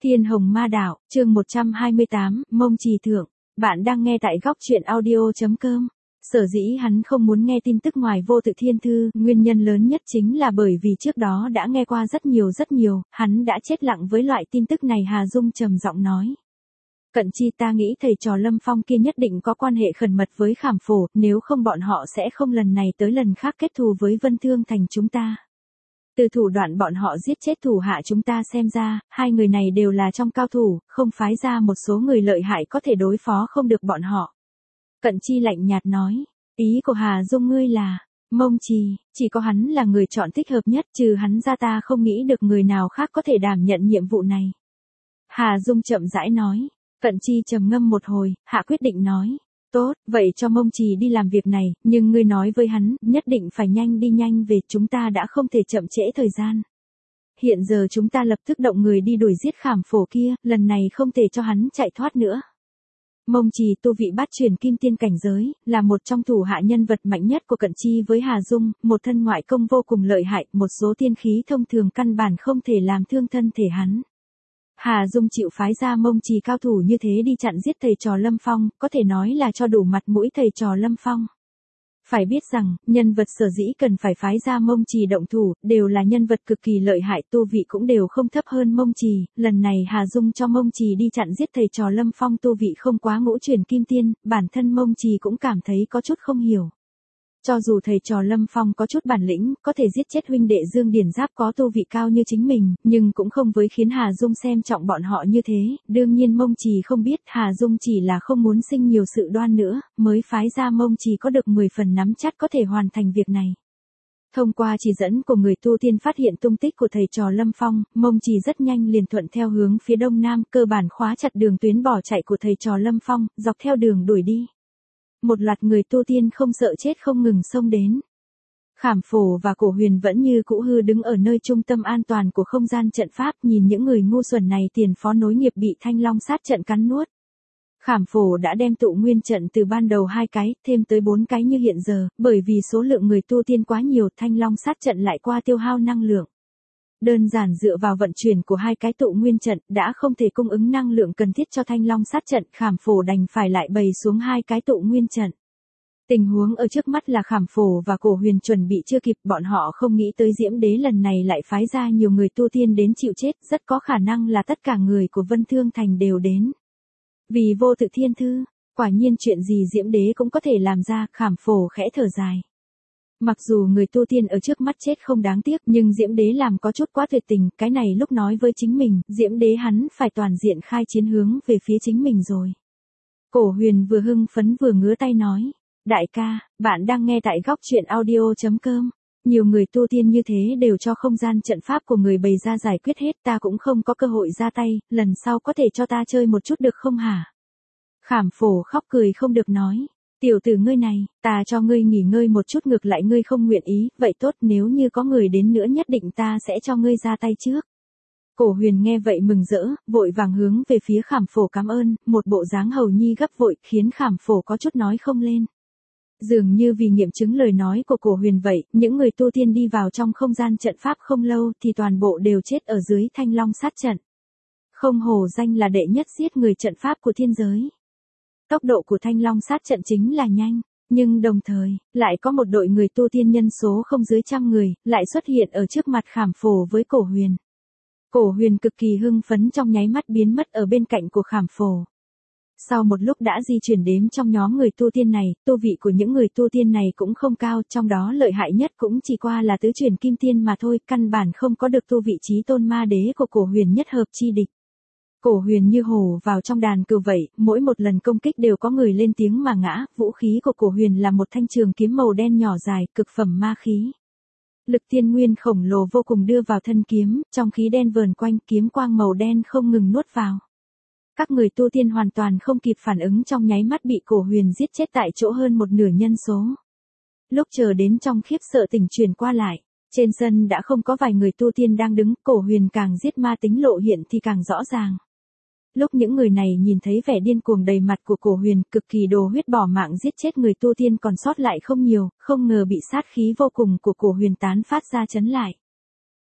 Thiên Hồng Ma Đạo, chương 128, Mông Trì Thượng. Bạn đang nghe tại góc truyện audio.com. Sở dĩ hắn không muốn nghe tin tức ngoài Vô Tự Thiên Thư, nguyên nhân lớn nhất chính là bởi vì trước đó đã nghe qua rất nhiều, hắn đã chết lặng với loại tin tức này. Hà Dung trầm giọng nói. Cận Chi, ta nghĩ thầy trò Lâm Phong kia nhất định có quan hệ khẩn mật với Khảm Phổ, nếu không bọn họ sẽ không lần này tới lần khác kết thù với Vân Thương Thành chúng ta. Từ thủ đoạn bọn họ giết chết thủ hạ chúng ta xem ra, hai người này đều là trong cao thủ, không phái ra một số người lợi hại có thể đối phó không được bọn họ. Cận Chi lạnh nhạt nói, ý của Hà Dung ngươi là, Mông Trì, chỉ có hắn là người chọn thích hợp nhất, trừ hắn ra ta không nghĩ được người nào khác có thể đảm nhận nhiệm vụ này. Hà Dung chậm rãi nói, Cận Chi trầm ngâm một hồi, hạ quyết định nói. Tốt, vậy cho Mông Trì đi làm việc này, nhưng ngươi nói với hắn, nhất định phải nhanh đi nhanh về, chúng ta đã không thể chậm trễ thời gian. Hiện giờ chúng ta lập tức động người đi đuổi giết Khảm Phổ kia, lần này không thể cho hắn chạy thoát nữa. Mông Trì tu vị bát truyền kim tiên cảnh giới, là một trong thủ hạ nhân vật mạnh nhất của Cận Chi với Hà Dung, một thân ngoại công vô cùng lợi hại, một số tiên khí thông thường căn bản không thể làm thương thân thể hắn. Hà Dung chịu phái ra Mông Trì cao thủ như thế đi chặn giết thầy trò Lâm Phong, có thể nói là cho đủ mặt mũi thầy trò Lâm Phong. Phải biết rằng, nhân vật sở dĩ cần phải phái ra Mông Trì động thủ, đều là nhân vật cực kỳ lợi hại, tu vị cũng đều không thấp hơn Mông Trì. Lần này Hà Dung cho Mông Trì đi chặn giết thầy trò Lâm Phong tu vị không quá ngũ truyền kim tiên, bản thân Mông Trì cũng cảm thấy có chút không hiểu. Cho dù thầy trò Lâm Phong có chút bản lĩnh, có thể giết chết huynh đệ Dương Điển Giáp có tu vị cao như chính mình, nhưng cũng không với khiến Hà Dung xem trọng bọn họ như thế. Đương nhiên Mông Trì không biết, Hà Dung chỉ là không muốn sinh nhiều sự đoan nữa, mới phái ra Mông Trì có được 10 phần nắm chắc có thể hoàn thành việc này. Thông qua chỉ dẫn của người tu tiên phát hiện tung tích của thầy trò Lâm Phong, Mông Trì rất nhanh liền thuận theo hướng phía đông nam, cơ bản khóa chặt đường tuyến bỏ chạy của thầy trò Lâm Phong, dọc theo đường đuổi đi. Một loạt người tu tiên không sợ chết không ngừng xông đến. Khảm Phổ và Cổ Huyền vẫn như cũ hư đứng ở nơi trung tâm an toàn của không gian trận pháp, nhìn những người ngu xuẩn này tiền phó nối nghiệp bị Thanh Long sát trận cắn nuốt. Khảm Phổ đã đem tụ nguyên trận từ ban đầu 2 cái, thêm tới 4 cái như hiện giờ, bởi vì số lượng người tu tiên quá nhiều, Thanh Long sát trận lại qua tiêu hao năng lượng. Đơn giản dựa vào vận chuyển của 2 cái tụ nguyên trận, đã không thể cung ứng năng lượng cần thiết cho Thanh Long sát trận, Khảm Phổ đành phải lại bày xuống 2 cái tụ nguyên trận. Tình huống ở trước mắt là Khảm Phổ và Cổ Huyền chuẩn bị chưa kịp, bọn họ không nghĩ tới Diễm Đế lần này lại phái ra nhiều người tu tiên đến chịu chết, rất có khả năng là tất cả người của Vân Thương Thành đều đến. Vì Vô Tự Thiên Thư, quả nhiên chuyện gì Diễm Đế cũng có thể làm ra, Khảm Phổ khẽ thở dài. Mặc dù người tu tiên ở trước mắt chết không đáng tiếc, nhưng Diễm Đế làm có chút quá tuyệt tình, cái này lúc nói với chính mình, Diễm Đế hắn phải toàn diện khai chiến hướng về phía chính mình rồi. Cổ Huyền vừa hưng phấn vừa ngứa tay nói, đại ca, bạn đang nghe tại góc truyện audio.com. Nhiều người tu tiên như thế đều cho không gian trận pháp của người bày ra giải quyết hết, ta cũng không có cơ hội ra tay, lần sau có thể cho ta chơi một chút được không hả? Khảm Phổ khóc cười không được nói. Tiểu tử ngươi này, ta cho ngươi nghỉ ngơi một chút, ngược lại ngươi không nguyện ý, vậy tốt, nếu như có người đến nữa nhất định ta sẽ cho ngươi ra tay trước. Cổ Huyền nghe vậy mừng rỡ, vội vàng hướng về phía Khảm Phổ cảm ơn, một bộ dáng hầu nhi gấp vội, khiến Khảm Phổ có chút nói không lên. Dường như vì nghiệm chứng lời nói của Cổ Huyền vậy, những người tu tiên đi vào trong không gian trận pháp không lâu thì toàn bộ đều chết ở dưới Thanh Long sát trận. Không hổ danh là đệ nhất giết người trận pháp của thiên giới. Tốc độ của Thanh Long sát trận chính là nhanh, nhưng đồng thời, lại có một đội người tu tiên nhân số không dưới 100 người, lại xuất hiện ở trước mặt Khảm Phổ với Cổ Huyền. Cổ Huyền cực kỳ hưng phấn trong nháy mắt biến mất ở bên cạnh của Khảm Phổ. Sau một lúc đã di chuyển đếm trong nhóm người tu tiên này, tu vị của những người tu tiên này cũng không cao, trong đó lợi hại nhất cũng chỉ qua là tứ truyền kim tiên mà thôi, căn bản không có được tu vị chí tôn ma đế của Cổ Huyền nhất hợp chi địch. Cổ Huyền như hổ vào trong đàn cừu vậy, mỗi một lần công kích đều có người lên tiếng mà ngã, vũ khí của Cổ Huyền là một thanh trường kiếm màu đen nhỏ dài, cực phẩm ma khí. Lực tiên nguyên khổng lồ vô cùng đưa vào thân kiếm, trong khí đen vờn quanh, kiếm quang màu đen không ngừng nuốt vào. Các người tu tiên hoàn toàn không kịp phản ứng, trong nháy mắt bị Cổ Huyền giết chết tại chỗ hơn một nửa nhân số. Lúc chờ đến trong khiếp sợ tỉnh chuyển qua lại, trên sân đã không có vài người tu tiên đang đứng, Cổ Huyền càng giết ma tính lộ hiện thì càng rõ ràng. Lúc những người này nhìn thấy vẻ điên cuồng đầy mặt của Cổ Huyền, cực kỳ đồ huyết bỏ mạng giết chết người tu tiên còn sót lại không nhiều, không ngờ bị sát khí vô cùng của Cổ Huyền tán phát ra chấn lại.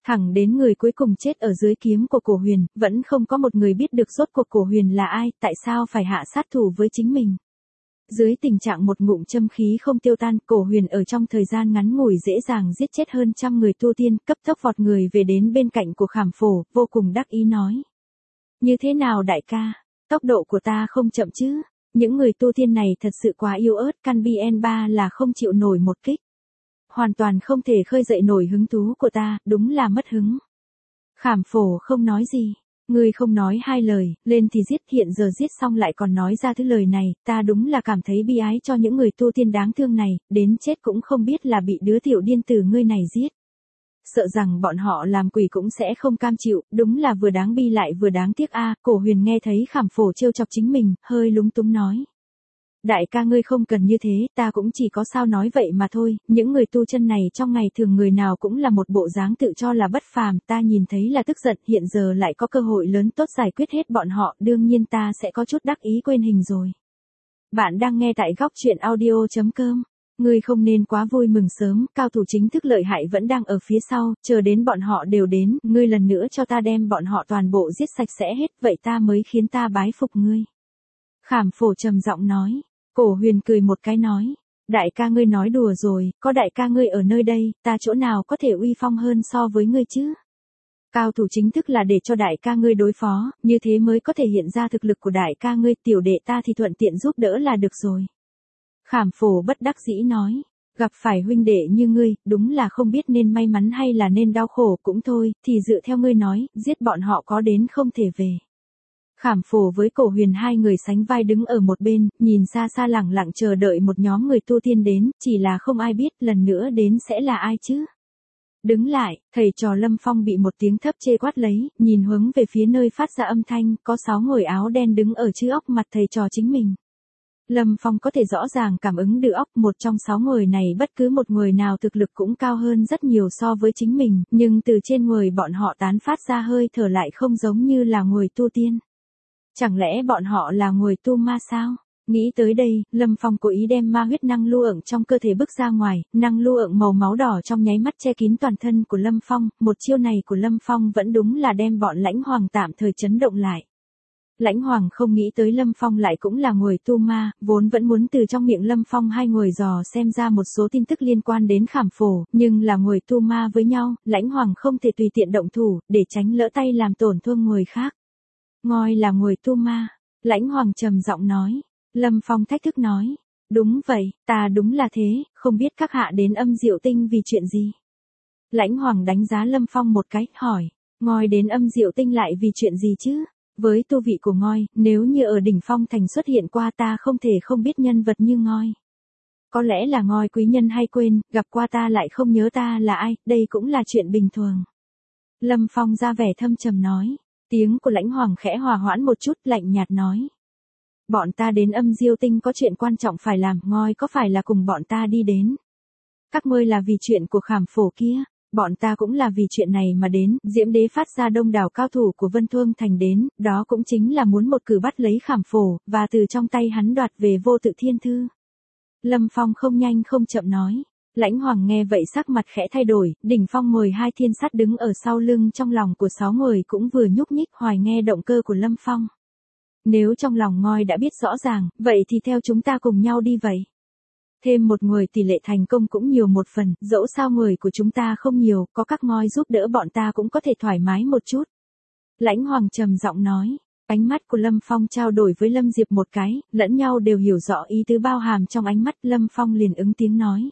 Thẳng đến người cuối cùng chết ở dưới kiếm của Cổ Huyền, vẫn không có một người biết được rốt cuộc Cổ Huyền là ai, tại sao phải hạ sát thủ với chính mình. Dưới tình trạng một ngụm châm khí không tiêu tan, Cổ Huyền ở trong thời gian ngắn ngủi dễ dàng giết chết hơn 100 người tu tiên, cấp tốc vọt người về đến bên cạnh của Khảm Phổ, vô cùng đắc ý nói. Như thế nào đại ca, tốc độ của ta không chậm chứ, những người tu tiên này thật sự quá yếu ớt, căn BN3 là không chịu nổi một kích. Hoàn toàn không thể khơi dậy nổi hứng thú của ta, đúng là mất hứng. Khảm Phổ không nói gì. Ngươi không nói hai lời, lên thì giết, hiện giờ giết xong lại còn nói ra thứ lời này, ta đúng là cảm thấy bi ái cho những người tu tiên đáng thương này, đến chết cũng không biết là bị đứa tiểu điên tử ngươi này giết. Sợ rằng bọn họ làm quỷ cũng sẽ không cam chịu, đúng là vừa đáng bi lại vừa đáng tiếc a. Cổ Huyền nghe thấy Khảm Phổ trêu chọc chính mình, hơi lúng túng nói. Đại ca ngươi không cần như thế, ta cũng chỉ có sao nói vậy mà thôi, những người tu chân này trong ngày thường người nào cũng là một bộ dáng tự cho là bất phàm, ta nhìn thấy là tức giận, hiện giờ lại có cơ hội lớn tốt giải quyết hết bọn họ, đương nhiên ta sẽ có chút đắc ý quên hình rồi. Bạn đang nghe tại góc truyện audio.com. Ngươi không nên quá vui mừng sớm, cao thủ chính thức lợi hại vẫn đang ở phía sau, chờ đến bọn họ đều đến, ngươi lần nữa cho ta đem bọn họ toàn bộ giết sạch sẽ hết, vậy ta mới khiến ta bái phục ngươi. Khảm Phổ trầm giọng nói. Cổ Huyền cười một cái nói, đại ca ngươi nói đùa rồi, có đại ca ngươi ở nơi đây, ta chỗ nào có thể uy phong hơn so với ngươi chứ? Cao thủ chính thức là để cho đại ca ngươi đối phó, như thế mới có thể hiện ra thực lực của đại ca ngươi, tiểu đệ ta thì thuận tiện giúp đỡ là được rồi. Khảm Phổ bất đắc dĩ nói, gặp phải huynh đệ như ngươi, đúng là không biết nên may mắn hay là nên đau khổ cũng thôi, thì dựa theo ngươi nói, giết bọn họ có đến không thể về. Khảm Phổ với Cổ Huyền hai người sánh vai đứng ở một bên, nhìn xa xa lẳng lặng chờ đợi một nhóm người tu tiên đến, chỉ là không ai biết lần nữa đến sẽ là ai chứ. Đứng lại, thầy trò Lâm Phong bị một tiếng thấp chê quát lấy, nhìn hướng về phía nơi phát ra âm thanh, có 6 người áo đen đứng ở trước óc mặt thầy trò chính mình. Lâm Phong có thể rõ ràng cảm ứng được óc một trong 6 người này, bất cứ một người nào thực lực cũng cao hơn rất nhiều so với chính mình, nhưng từ trên người bọn họ tán phát ra hơi thở lại không giống như là người tu tiên. Chẳng lẽ bọn họ là người tu ma sao? Nghĩ tới đây, Lâm Phong cố ý đem ma huyết năng lưu ượng trong cơ thể bức ra ngoài, năng lưu ượng màu máu đỏ trong nháy mắt che kín toàn thân của Lâm Phong, một chiêu này của Lâm Phong vẫn đúng là đem bọn Lãnh Hoàng tạm thời chấn động lại. Lãnh Hoàng không nghĩ tới Lâm Phong lại cũng là người tu ma, vốn vẫn muốn từ trong miệng Lâm Phong hai người dò xem ra một số tin tức liên quan đến Khảm Phổ, nhưng là người tu ma với nhau, Lãnh Hoàng không thể tùy tiện động thủ, để tránh lỡ tay làm tổn thương người khác. Ngoi là người tu ma, Lãnh Hoàng trầm giọng nói. Lâm Phong thách thức nói. Đúng vậy, ta đúng là thế, không biết các hạ đến Âm Diệu Tinh vì chuyện gì. Lãnh Hoàng đánh giá Lâm Phong một cái, hỏi. Ngoi đến Âm Diệu Tinh lại vì chuyện gì chứ? Với tu vị của Ngoi, nếu như ở đỉnh Phong Thành xuất hiện qua ta không thể không biết nhân vật như Ngoi. Có lẽ là Ngoi quý nhân hay quên, gặp qua ta lại không nhớ ta là ai, đây cũng là chuyện bình thường. Lâm Phong ra vẻ thâm trầm nói. Tiếng của Lãnh Hoàng khẽ hòa hoãn một chút, lạnh nhạt nói. Bọn ta đến Âm Diêu Tinh có chuyện quan trọng phải làm, Ngoi có phải là cùng bọn ta đi đến? Các ngươi là vì chuyện của Khảm Phổ kia, bọn ta cũng là vì chuyện này mà đến, Diễm Đế phát ra đông đảo cao thủ của Vân Thương Thành đến, đó cũng chính là muốn một cử bắt lấy Khảm Phổ, và từ trong tay hắn đoạt về Vô Tự Thiên Thư. Lâm Phong không nhanh không chậm nói. Lãnh Hoàng nghe vậy sắc mặt khẽ thay đổi, đỉnh phong 12 thiên sát đứng ở sau lưng trong lòng của 6 người cũng vừa nhúc nhích hoài nghe động cơ của Lâm Phong. Nếu trong lòng Ngoi đã biết rõ ràng, vậy thì theo chúng ta cùng nhau đi vậy. Thêm một người tỷ lệ thành công cũng nhiều một phần, dẫu sao người của chúng ta không nhiều, có các Ngoi giúp đỡ bọn ta cũng có thể thoải mái một chút. Lãnh Hoàng trầm giọng nói. Ánh mắt của Lâm Phong trao đổi với Lâm Diệp một cái, lẫn nhau đều hiểu rõ ý tứ bao hàm trong ánh mắt, Lâm Phong liền ứng tiếng nói.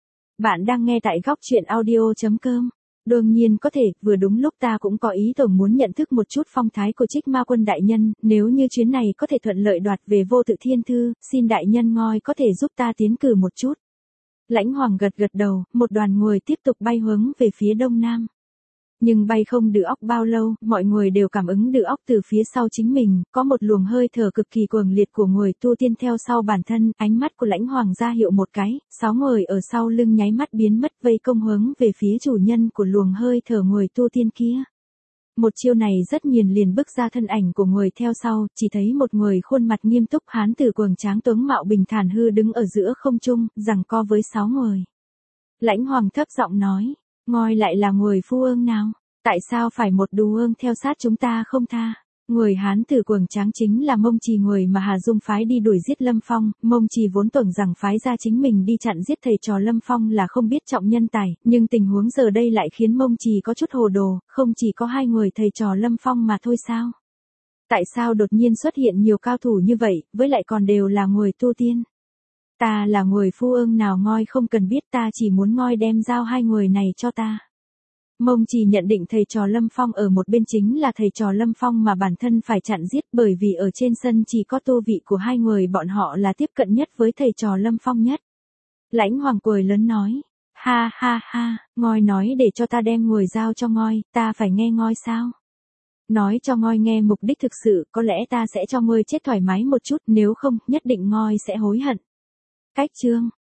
Bạn đang nghe tại góc truyện audio.com. Đương nhiên có thể, vừa đúng lúc ta cũng có ý tưởng muốn nhận thức một chút phong thái của Trích Ma Quân đại nhân, nếu như chuyến này có thể thuận lợi đoạt về Vô Tự Thiên Thư, xin đại nhân Ngoi có thể giúp ta tiến cử một chút. Lãnh Hoàng gật gật đầu, một đoàn người tiếp tục bay hướng về phía đông nam. Nhưng bay không được óc bao lâu, mọi người đều cảm ứng được óc từ phía sau chính mình, có một luồng hơi thở cực kỳ cuồng liệt của người tu tiên theo sau bản thân, ánh mắt của Lãnh Hoàng ra hiệu một cái, 6 người ở sau lưng nháy mắt biến mất vây công hướng về phía chủ nhân của luồng hơi thở người tu tiên kia. Một chiêu này rất nhìn liền bức ra thân ảnh của người theo sau, chỉ thấy một người khuôn mặt nghiêm túc hán tử cường tráng tướng mạo bình thản hư đứng ở giữa không trung, giằng co với 6 người. Lãnh Hoàng thấp giọng nói. Ngoi lại là người phu ương nào? Tại sao phải một đù ương theo sát chúng ta không tha? Người Hán từ Cuồng Tráng chính là Mông Trì, người mà Hà Dung phái đi đuổi giết Lâm Phong. Mông Trì vốn tưởng rằng phái ra chính mình đi chặn giết thầy trò Lâm Phong là không biết trọng nhân tài, nhưng tình huống giờ đây lại khiến Mông Trì có chút hồ đồ, không chỉ có hai người thầy trò Lâm Phong mà thôi sao? Tại sao đột nhiên xuất hiện nhiều cao thủ như vậy, với lại còn đều là người tu tiên? Ta là người phu ương nào ngoi không cần biết, ta chỉ muốn ngoi đem giao hai người này cho ta. Mông Trì nhận định thầy trò Lâm Phong ở một bên chính là thầy trò Lâm Phong mà bản thân phải chặn giết, bởi vì ở trên sân chỉ có tu vị của hai người bọn họ là tiếp cận nhất với thầy trò Lâm Phong nhất. Lãnh Hoàng cười lớn nói, ha ha ha, ngoi nói để cho ta đem người giao cho ngoi, ta phải nghe ngoi sao? Nói cho ngoi nghe mục đích thực sự, có lẽ ta sẽ cho ngươi chết thoải mái một chút, nếu không, nhất định ngoi sẽ hối hận. Cách chương